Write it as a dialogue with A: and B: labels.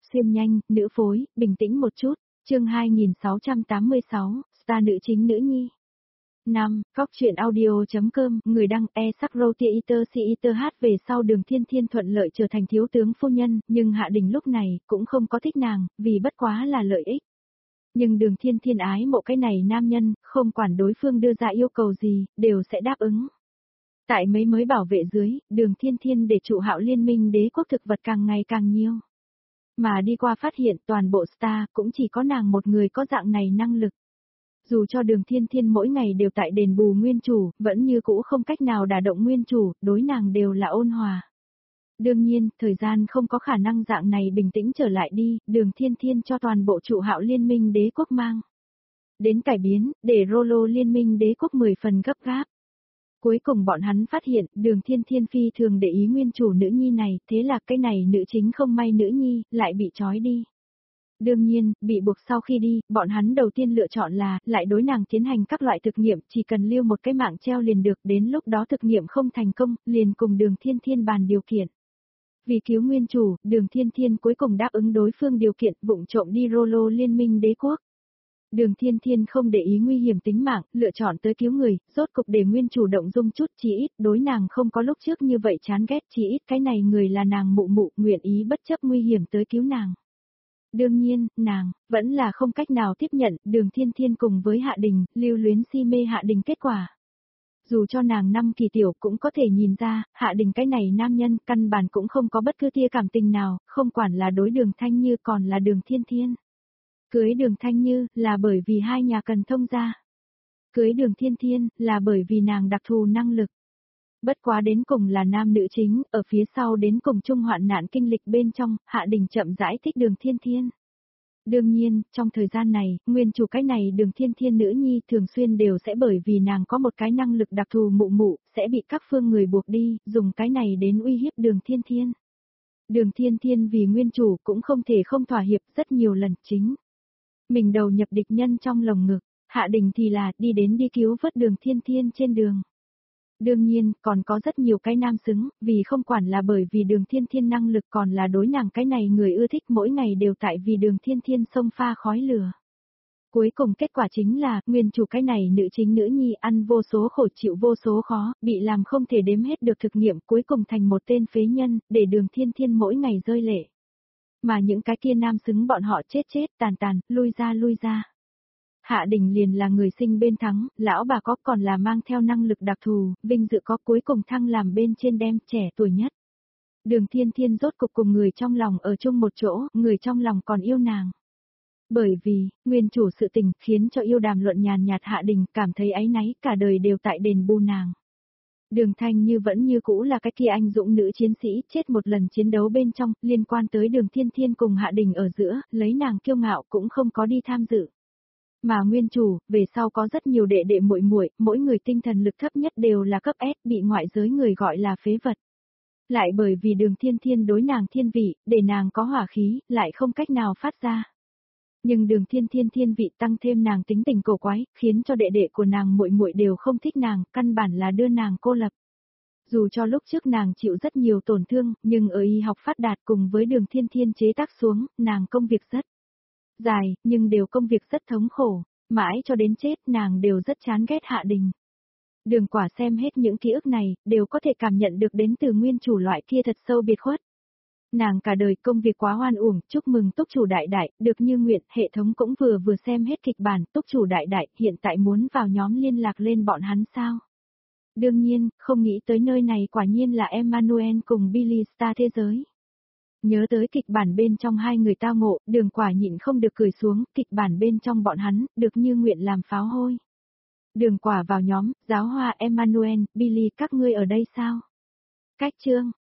A: Xuyên nhanh, nữ phối, bình tĩnh một chút. Chương 2686, star nữ chính nữ nhi. 5. Góc truyện audio.com, người đăng e-sắc-rô-tia-iter-si-iter hát về sau Đường Thiên Thiên thuận lợi trở thành thiếu tướng phu nhân, nhưng Hạ Đình lúc này cũng không có thích nàng, vì bất quá là lợi ích. Nhưng Đường Thiên Thiên ái mộ cái này nam nhân, không quản đối phương đưa ra yêu cầu gì, đều sẽ đáp ứng. Tại mấy mới bảo vệ dưới, Đường Thiên Thiên để trụ Hạo liên minh đế quốc thực vật càng ngày càng nhiều. Mà đi qua phát hiện toàn bộ star cũng chỉ có nàng một người có dạng này năng lực. Dù cho Đường Thiên Thiên mỗi ngày đều tại đền bù nguyên chủ, vẫn như cũ không cách nào đả động nguyên chủ, đối nàng đều là ôn hòa. Đương nhiên, thời gian không có khả năng dạng này bình tĩnh trở lại đi, Đường Thiên Thiên cho toàn bộ trụ Hạo liên minh đế quốc mang đến cải biến, để Rollo liên minh đế quốc 10 phần gấp gáp. Cuối cùng bọn hắn phát hiện, Đường Thiên Thiên phi thường để ý nguyên chủ nữ nhi này, thế là cái này nữ chính không may nữ nhi, lại bị trói đi. Đương nhiên, bị buộc sau khi đi, bọn hắn đầu tiên lựa chọn là, lại đối nàng tiến hành các loại thực nghiệm, chỉ cần lưu một cái mạng treo liền được, đến lúc đó thực nghiệm không thành công, liền cùng Đường Thiên Thiên bàn điều kiện. Vì cứu nguyên chủ, Đường Thiên Thiên cuối cùng đáp ứng đối phương điều kiện, vụng trộm đi Rollo liên minh đế quốc. Đường Thiên Thiên không để ý nguy hiểm tính mạng, lựa chọn tới cứu người, rốt cục để nguyên chủ động dung chút, chỉ ít đối nàng không có lúc trước như vậy chán ghét, chỉ ít cái này người là nàng mụ mụ, nguyện ý bất chấp nguy hiểm tới cứu nàng. Đương nhiên, nàng vẫn là không cách nào tiếp nhận Đường Thiên Thiên cùng với Hạ Đình, lưu luyến si mê Hạ Đình kết quả. Dù cho nàng 5 kỳ tiểu cũng có thể nhìn ra, Hạ Đình cái này nam nhân căn bản cũng không có bất cứ tia cảm tình nào, không quản là đối Đường Thanh Như còn là Đường Thiên Thiên. Cưới Đường Thanh Như là bởi vì hai nhà cần thông gia. Cưới Đường Thiên Thiên là bởi vì nàng đặc thù năng lực. Bất quá đến cùng là nam nữ chính, ở phía sau đến cùng chung hoạn nạn kinh lịch bên trong, Hạ Đình chậm rãi thích Đường Thiên Thiên. Đương nhiên, trong thời gian này, nguyên chủ cái này Đường Thiên Thiên nữ nhi thường xuyên đều sẽ bởi vì nàng có một cái năng lực đặc thù mụ mụ, sẽ bị các phương người buộc đi, dùng cái này đến uy hiếp Đường Thiên Thiên. Đường Thiên Thiên vì nguyên chủ cũng không thể không thỏa hiệp rất nhiều lần chính. Mình đầu nhập địch nhân trong lồng ngực, Hạ Đình thì là đi đến đi cứu vớt Đường Thiên Thiên trên đường. Đương nhiên, còn có rất nhiều cái nam xứng, vì không quản là bởi vì Đường Thiên Thiên năng lực còn là đối nàng cái này người ưa thích mỗi ngày đều tại vì Đường Thiên Thiên xông pha khói lửa. Cuối cùng kết quả chính là, nguyên chủ cái này nữ chính nữ nhi ăn vô số khổ chịu vô số khó, bị làm không thể đếm hết được thực nghiệm cuối cùng thành một tên phế nhân, để Đường Thiên Thiên mỗi ngày rơi lệ. Mà những cái kia nam xứng bọn họ chết tàn, lui ra. Hạ Đình liền là người sinh bên thắng, lão bà có còn là mang theo năng lực đặc thù, vinh dự có cuối cùng thăng làm bên trên đem trẻ tuổi nhất. Đường Thiên Thiên rốt cục cùng người trong lòng ở chung một chỗ, người trong lòng còn yêu nàng. Bởi vì, nguyên chủ sự tình khiến cho yêu đàm luận nhàn nhạt Hạ Đình cảm thấy áy náy cả đời đều tại đền bù nàng. Đường Thanh Như vẫn như cũ là cái kia anh dũng nữ chiến sĩ chết một lần chiến đấu bên trong, liên quan tới Đường Thiên Thiên cùng Hạ Đình ở giữa, lấy nàng kiêu ngạo cũng không có đi tham dự. Mà nguyên chủ, về sau có rất nhiều đệ đệ muội muội, mỗi người tinh thần lực thấp nhất đều là cấp S, bị ngoại giới người gọi là phế vật. Lại bởi vì Đường Thiên Thiên đối nàng thiên vị, để nàng có hỏa khí, lại không cách nào phát ra. Nhưng Đường Thiên Thiên thiên vị tăng thêm nàng tính tình cổ quái, khiến cho đệ đệ của nàng muội muội đều không thích nàng, căn bản là đưa nàng cô lập. Dù cho lúc trước nàng chịu rất nhiều tổn thương, nhưng ở y học phát đạt cùng với Đường Thiên Thiên chế tác xuống, nàng công việc rất dài, nhưng đều công việc rất thống khổ, mãi cho đến chết nàng đều rất chán ghét Hạ Đình. Đường Quả xem hết những ký ức này, đều có thể cảm nhận được đến từ nguyên chủ loại kia thật sâu biệt khuất. Nàng cả đời công việc quá hoan uổng, chúc mừng túc chủ đại đại, được như nguyện, hệ thống cũng vừa xem hết kịch bản, túc chủ đại đại, hiện tại muốn vào nhóm liên lạc lên bọn hắn sao? Đương nhiên, không nghĩ tới nơi này quả nhiên là Emmanuel cùng Billy Star thế giới. Nhớ tới kịch bản bên trong hai người tao ngộ, Đường Quả nhịn không được cười xuống, kịch bản bên trong bọn hắn, được như nguyện làm pháo hôi. Đường Quả vào nhóm, giáo hoa Emmanuel, Billy các ngươi ở đây sao? Cách chương,